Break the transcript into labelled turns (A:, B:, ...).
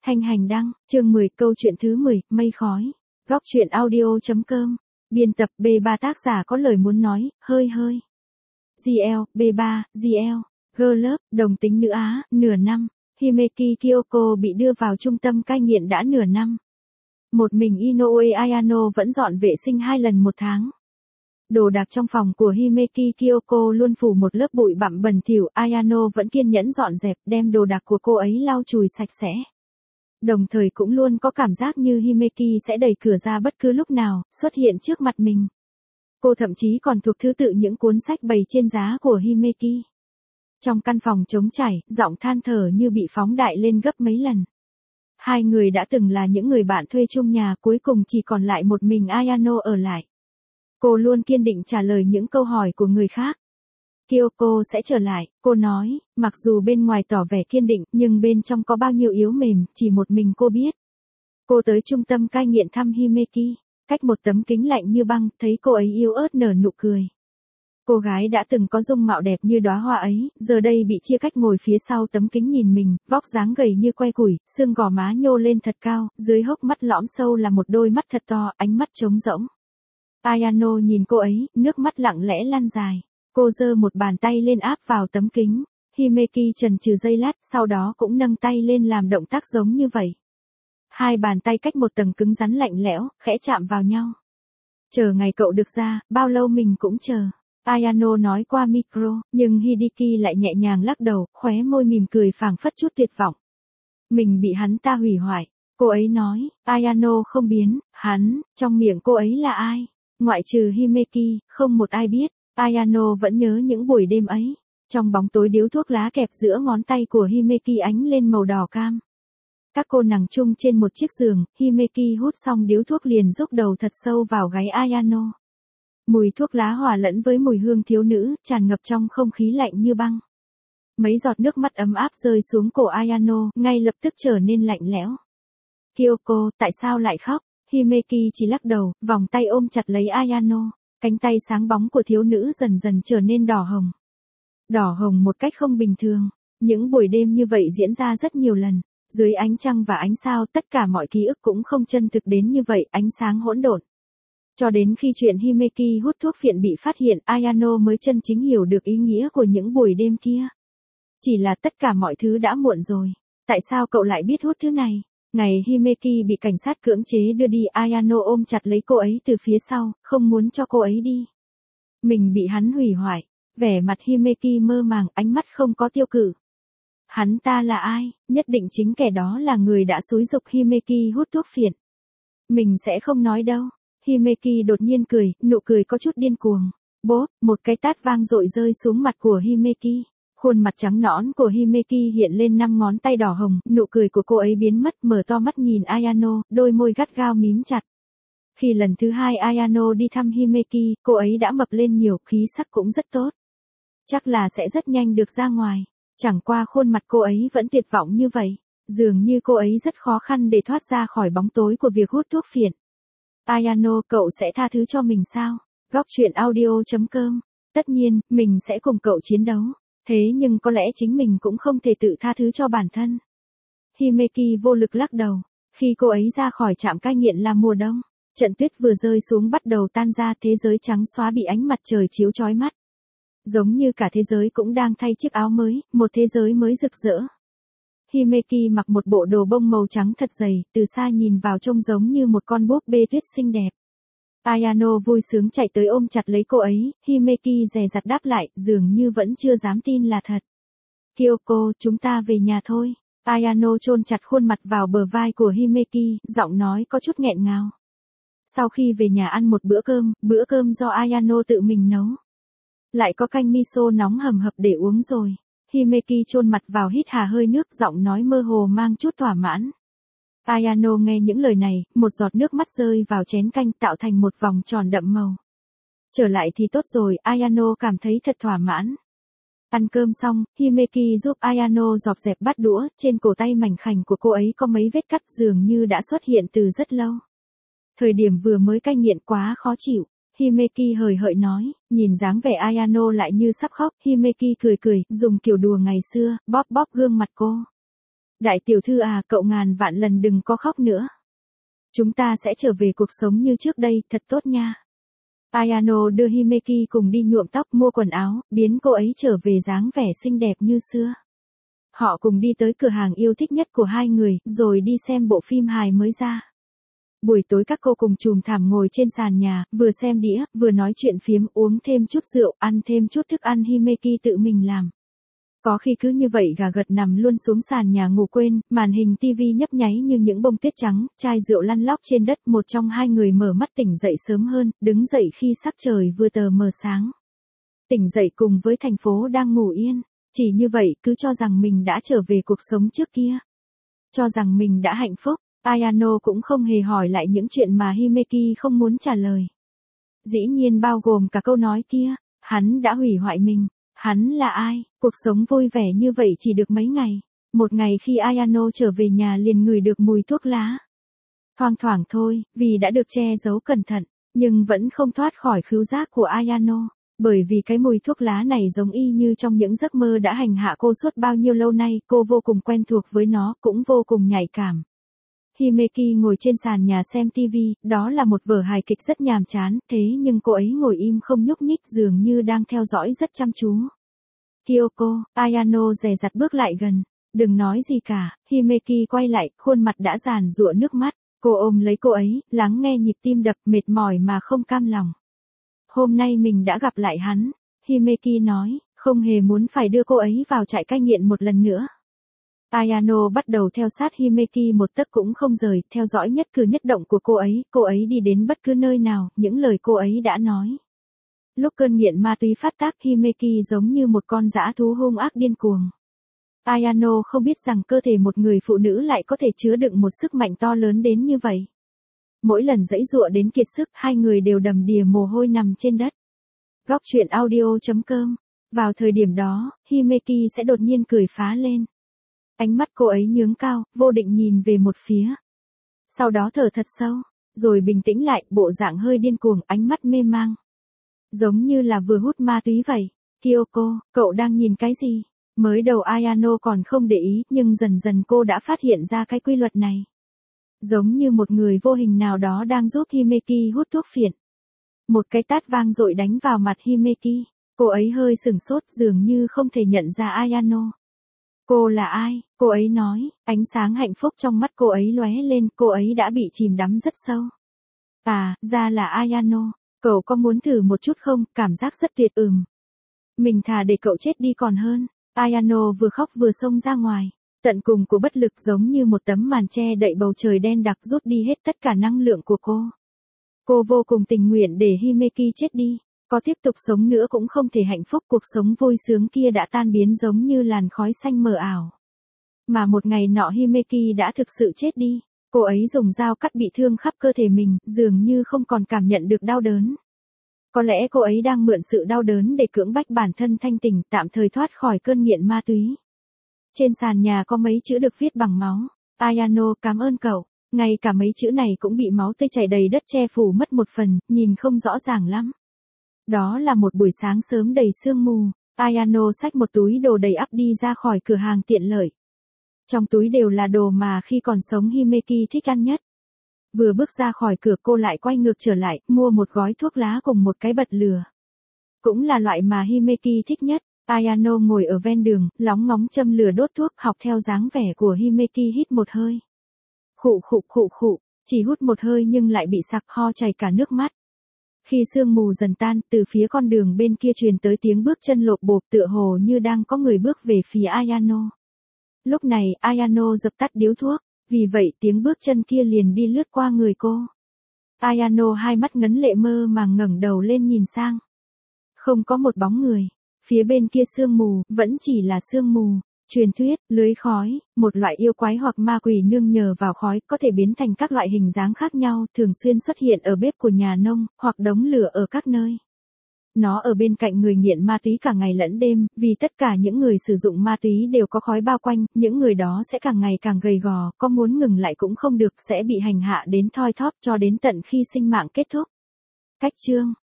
A: Thanh Hành đăng, chương 10, câu chuyện thứ 10, mây khói. Góc truyện audio.com. Biên tập B3 tác giả có lời muốn nói, hơi. GL, B3, GL. Girl Love, đồng tính nữ Á, nửa năm. Himeki Kyoko bị đưa vào trung tâm cai nghiện đã nửa năm. Một mình Inoue Ayano vẫn dọn vệ sinh 2 lần một tháng. Đồ đạc trong phòng của Himeki Kyoko luôn phủ một lớp bụi bặm bẩn thỉu, Ayano vẫn kiên nhẫn dọn dẹp, đem đồ đạc của cô ấy lau chùi sạch sẽ. Đồng thời cũng luôn có cảm giác như Himeki sẽ đẩy cửa ra bất cứ lúc nào, xuất hiện trước mặt mình. Cô thậm chí còn thuộc thứ tự những cuốn sách bày trên giá của Himeki. Trong căn phòng trống trải, giọng than thở như bị phóng đại lên gấp mấy lần. Hai người đã từng là những người bạn thuê chung nhà, cuối cùng chỉ còn lại một mình Ayano ở lại. Cô luôn kiên định trả lời những câu hỏi của người khác. Kyoko sẽ trở lại, cô nói, mặc dù bên ngoài tỏ vẻ kiên định, nhưng bên trong có bao nhiêu yếu mềm, chỉ một mình cô biết. Cô tới trung tâm cai nghiện thăm Himeki, cách một tấm kính lạnh như băng, thấy cô ấy yếu ớt nở nụ cười. Cô gái đã từng có dung mạo đẹp như đóa hoa ấy, giờ đây bị chia cách ngồi phía sau tấm kính nhìn mình, vóc dáng gầy như que củi, xương gò má nhô lên thật cao, dưới hốc mắt lõm sâu là một đôi mắt thật to, ánh mắt trống rỗng. Ayano nhìn cô ấy, nước mắt lặng lẽ lan dài. Cô giơ một bàn tay lên áp vào tấm kính. Himeki chần chừ giây lát, sau đó cũng nâng tay lên làm động tác giống như vậy. Hai bàn tay cách một tầng cứng rắn lạnh lẽo, khẽ chạm vào nhau. Chờ ngày cậu được ra, bao lâu mình cũng chờ. Ayano nói qua micro, nhưng Hideki lại nhẹ nhàng lắc đầu, khóe môi mỉm cười phảng phất chút tuyệt vọng. Mình bị hắn ta hủy hoại. Cô ấy nói, Ayano không biến, hắn, trong miệng cô ấy là ai? Ngoại trừ Himeki, không một ai biết. Ayano vẫn nhớ những buổi đêm ấy. Trong bóng tối điếu thuốc lá kẹp giữa ngón tay của Himeki ánh lên màu đỏ cam. Các cô nằm chung trên một chiếc giường, Himeki hút xong điếu thuốc liền rúc đầu thật sâu vào gáy Ayano. Mùi thuốc lá hòa lẫn với mùi hương thiếu nữ, tràn ngập trong không khí lạnh như băng. Mấy giọt nước mắt ấm áp rơi xuống cổ Ayano, ngay lập tức trở nên lạnh lẽo. Kyoko, tại sao lại khóc? Himeki chỉ lắc đầu, vòng tay ôm chặt lấy Ayano. Cánh tay sáng bóng của thiếu nữ dần dần trở nên đỏ hồng. Đỏ hồng một cách không bình thường. Những buổi đêm như vậy diễn ra rất nhiều lần. Dưới ánh trăng và ánh sao tất cả mọi ký ức cũng không chân thực đến như vậy, ánh sáng hỗn độn. Cho đến khi chuyện Himeki hút thuốc phiện bị phát hiện, Ayano mới chân chính hiểu được ý nghĩa của những buổi đêm kia. Chỉ là tất cả mọi thứ đã muộn rồi. Tại sao cậu lại biết hút thứ này? Ngày Himeki bị cảnh sát cưỡng chế đưa đi, Ayano ôm chặt lấy cô ấy từ phía sau, không muốn cho cô ấy đi. Mình bị hắn hủy hoại. Vẻ mặt Himeki mơ màng, ánh mắt không có tiêu cự. Hắn ta là ai? Nhất định chính kẻ đó là người đã xúi giục Himeki hút thuốc phiện. Mình sẽ không nói đâu. Himeki đột nhiên cười, nụ cười có chút điên cuồng. Bốp, một cái tát vang dội rơi xuống mặt của Himeki. Khuôn mặt trắng nõn của Himeki hiện lên 5 ngón tay đỏ hồng, nụ cười của cô ấy biến mất, mở to mắt nhìn Ayano, đôi môi gắt gao mím chặt. Khi lần thứ 2 Ayano đi thăm Himeki, cô ấy đã mập lên nhiều, khí sắc cũng rất tốt. Chắc là sẽ rất nhanh được ra ngoài. Chẳng qua khuôn mặt cô ấy vẫn tuyệt vọng như vậy. Dường như cô ấy rất khó khăn để thoát ra khỏi bóng tối của việc hút thuốc phiện. Ayano, cậu sẽ tha thứ cho mình sao? Góc truyện audio.com. Tất nhiên, mình sẽ cùng cậu chiến đấu. Thế nhưng có lẽ chính mình cũng không thể tự tha thứ cho bản thân. Himeki vô lực lắc đầu. Khi cô ấy ra khỏi trạm cai nghiện là mùa đông. Trận tuyết vừa rơi xuống bắt đầu tan ra, thế giới trắng xóa bị ánh mặt trời chiếu chói mắt. Giống như cả thế giới cũng đang thay chiếc áo mới, một thế giới mới rực rỡ. Himeki mặc một bộ đồ bông màu trắng thật dày, từ xa nhìn vào trông giống như một con búp bê tuyết xinh đẹp. Ayano vui sướng chạy tới ôm chặt lấy cô ấy, Himeki dè dặt đáp lại, dường như vẫn chưa dám tin là thật. Kyoko, chúng ta về nhà thôi. Ayano chôn chặt khuôn mặt vào bờ vai của Himeki, giọng nói có chút nghẹn ngào. Sau khi về nhà ăn một bữa cơm do Ayano tự mình nấu. Lại có canh miso nóng hầm hập để uống rồi. Himeki chôn mặt vào hít hà hơi nước, giọng nói mơ hồ mang chút thỏa mãn. Ayano nghe những lời này, một giọt nước mắt rơi vào chén canh tạo thành một vòng tròn đậm màu. Trở lại thì tốt rồi, Ayano cảm thấy thật thỏa mãn. Ăn cơm xong, Himeki giúp Ayano dọn dẹp bát đũa, trên cổ tay mảnh khảnh của cô ấy có mấy vết cắt dường như đã xuất hiện từ rất lâu. Thời điểm vừa mới cai nghiện quá khó chịu. Himeki hời hợt nói, nhìn dáng vẻ Ayano lại như sắp khóc, Himeki cười cười, dùng kiểu đùa ngày xưa, bóp bóp gương mặt cô. Đại tiểu thư à, cậu ngàn vạn lần đừng có khóc nữa. Chúng ta sẽ trở về cuộc sống như trước đây, thật tốt nha. Ayano đưa Himeki cùng đi nhuộm tóc, mua quần áo, biến cô ấy trở về dáng vẻ xinh đẹp như xưa. Họ cùng đi tới cửa hàng yêu thích nhất của hai người, rồi đi xem bộ phim hài mới ra. Buổi tối các cô cùng chùm thảm ngồi trên sàn nhà, vừa xem đĩa, vừa nói chuyện phiếm, uống thêm chút rượu, ăn thêm chút thức ăn Himeki tự mình làm. Có khi cứ như vậy gà gật nằm luôn xuống sàn nhà ngủ quên, màn hình tivi nhấp nháy như những bông tuyết trắng, chai rượu lăn lóc trên đất. Một trong hai người mở mắt tỉnh dậy sớm hơn, đứng dậy khi sắc trời vừa tờ mờ sáng. Tỉnh dậy cùng với thành phố đang ngủ yên, chỉ như vậy cứ cho rằng mình đã trở về cuộc sống trước kia. Cho rằng mình đã hạnh phúc, Ayano cũng không hề hỏi lại những chuyện mà Himeki không muốn trả lời. Dĩ nhiên bao gồm cả câu nói kia, hắn đã hủy hoại mình. Hắn là ai? Cuộc sống vui vẻ như vậy chỉ được mấy ngày. Một ngày khi Ayano trở về nhà liền ngửi được mùi thuốc lá. Thoang thoảng thôi, vì đã được che giấu cẩn thận, nhưng vẫn không thoát khỏi khứu giác của Ayano. Bởi vì cái mùi thuốc lá này giống y như trong những giấc mơ đã hành hạ cô suốt bao nhiêu lâu nay, cô vô cùng quen thuộc với nó, cũng vô cùng nhạy cảm. Himeki ngồi trên sàn nhà xem TV, đó là một vở hài kịch rất nhàm chán, thế nhưng cô ấy ngồi im không nhúc nhích dường như đang theo dõi rất chăm chú. Kyoko, Ayano dè dặt bước lại gần. Đừng nói gì cả, Himeki quay lại, khuôn mặt đã giàn giụa nước mắt. Cô ôm lấy cô ấy, lắng nghe nhịp tim đập, mệt mỏi mà không cam lòng. Hôm nay mình đã gặp lại hắn, Himeki nói, không hề muốn phải đưa cô ấy vào trại cai nghiện một lần nữa. Ayano bắt đầu theo sát Himeki một tấc cũng không rời, theo dõi nhất cử nhất động của cô ấy đi đến bất cứ nơi nào, những lời cô ấy đã nói. Lúc cơn nghiện ma túy phát tác, Himeki giống như một con dã thú hung ác điên cuồng. Ayano không biết rằng cơ thể một người phụ nữ lại có thể chứa đựng một sức mạnh to lớn đến như vậy. Mỗi lần giãy giụa đến kiệt sức, hai người đều đầm đìa mồ hôi nằm trên đất. Góc truyện audio.com. Vào thời điểm đó, Himeki sẽ đột nhiên cười phá lên. Ánh mắt cô ấy nhướng cao, vô định nhìn về một phía. Sau đó thở thật sâu, rồi bình tĩnh lại, bộ dạng hơi điên cuồng, ánh mắt mê mang. Giống như là vừa hút ma túy vậy. Kyoko, cậu đang nhìn cái gì? Mới đầu Ayano còn không để ý, nhưng dần dần cô đã phát hiện ra cái quy luật này. Giống như một người vô hình nào đó đang giúp Himeki hút thuốc phiện. Một cái tát vang dội đánh vào mặt Himeki. Cô ấy hơi sửng sốt, dường như không thể nhận ra Ayano. Cô là ai? Cô ấy nói, ánh sáng hạnh phúc trong mắt cô ấy lóe lên, cô ấy đã bị chìm đắm rất sâu. À, ra là Ayano, cậu có muốn thử một chút không, cảm giác rất tuyệt. Mình thà để cậu chết đi còn hơn. Ayano vừa khóc vừa xông ra ngoài. Tận cùng của bất lực giống như một tấm màn che đậy bầu trời đen đặc rút đi hết tất cả năng lượng của cô. Cô vô cùng tình nguyện để Himeki chết đi. Có tiếp tục sống nữa cũng không thể hạnh phúc, cuộc sống vui sướng kia đã tan biến giống như làn khói xanh mờ ảo. Mà một ngày nọ Himeki đã thực sự chết đi. Cô ấy dùng dao cắt bị thương khắp cơ thể mình, dường như không còn cảm nhận được đau đớn. Có lẽ cô ấy đang mượn sự đau đớn để cưỡng bách bản thân thanh tỉnh, tạm thời thoát khỏi cơn nghiện ma túy. Trên sàn nhà có mấy chữ được viết bằng máu. Ayano, cảm ơn cậu. Ngay cả mấy chữ này cũng bị máu tươi chảy đầy đất che phủ mất một phần, nhìn không rõ ràng lắm. Đó là một buổi sáng sớm đầy sương mù. Ayano xách một túi đồ đầy ắp đi ra khỏi cửa hàng tiện lợi. Trong túi đều là đồ mà khi còn sống Himeki thích ăn nhất. Vừa bước ra khỏi cửa cô lại quay ngược trở lại, mua một gói thuốc lá cùng một cái bật lửa. Cũng là loại mà Himeki thích nhất. Ayano ngồi ở ven đường, lóng ngóng châm lửa đốt thuốc, học theo dáng vẻ của Himeki hít một hơi. Khụ khụ khụ khụ, chỉ hút một hơi nhưng lại bị sặc ho chảy cả nước mắt. Khi sương mù dần tan, từ phía con đường bên kia truyền tới tiếng bước chân lộp bộp, tựa hồ như đang có người bước về phía Ayano. Lúc này, Ayano dập tắt điếu thuốc, vì vậy tiếng bước chân kia liền đi lướt qua người cô. Ayano hai mắt ngấn lệ mơ màng ngẩng đầu lên nhìn sang. Không có một bóng người. Phía bên kia sương mù, vẫn chỉ là sương mù. Truyền thuyết, lưới khói, một loại yêu quái hoặc ma quỷ nương nhờ vào khói, có thể biến thành các loại hình dáng khác nhau, thường xuyên xuất hiện ở bếp của nhà nông, hoặc đống lửa ở các nơi. Nó ở bên cạnh người nghiện ma túy cả ngày lẫn đêm, vì tất cả những người sử dụng ma túy đều có khói bao quanh, những người đó sẽ càng ngày càng gầy gò, có muốn ngừng lại cũng không được, sẽ bị hành hạ đến thoi thóp cho đến tận khi sinh mạng kết thúc. Cách chương